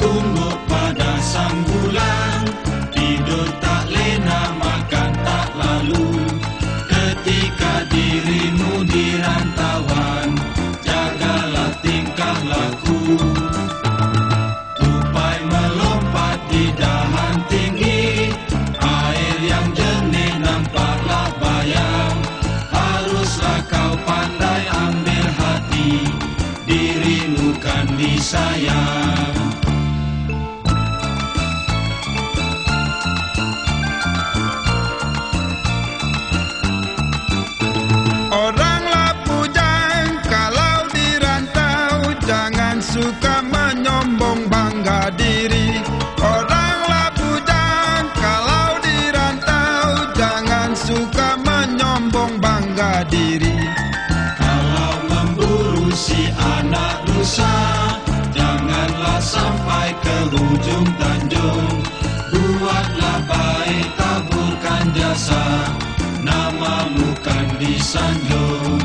bertumbuh pada sang bulan, tidur tak lena, makan tak lalu. Ketika dirimu di rantauan, jagalah tingkah laku. Tupai melompat di dahan tinggi, air yang jernih nampaklah bayang. Haruslah kau pandai ambil hati, dirimu kan disayang. Oranglah bujang kalau dirantau, jangan suka menyombong bangga diri. Oranglah bujang kalau dirantau, jangan suka menyombong bangga diri. Kalau memburu si anak rusa, janganlah sampai ke ujung tanjung. Buatlah baik, taburkan jasa, namamu kan disanjung.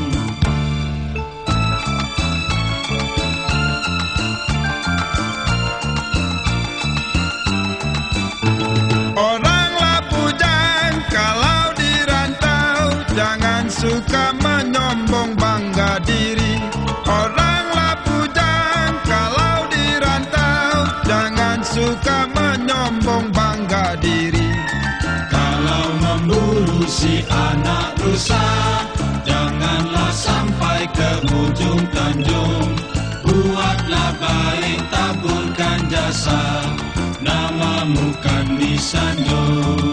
Oranglah bujang kalau dirantau, jangan suka menyombong bangga diri. Oranglah bujang kalau dirantau, jangan suka menyombong bangga diri. Kalau memburu si anak rusa, janganlah sampai ke ujung tanjung. Buatlah baik, taburkan jasa, namamu kan disanjung.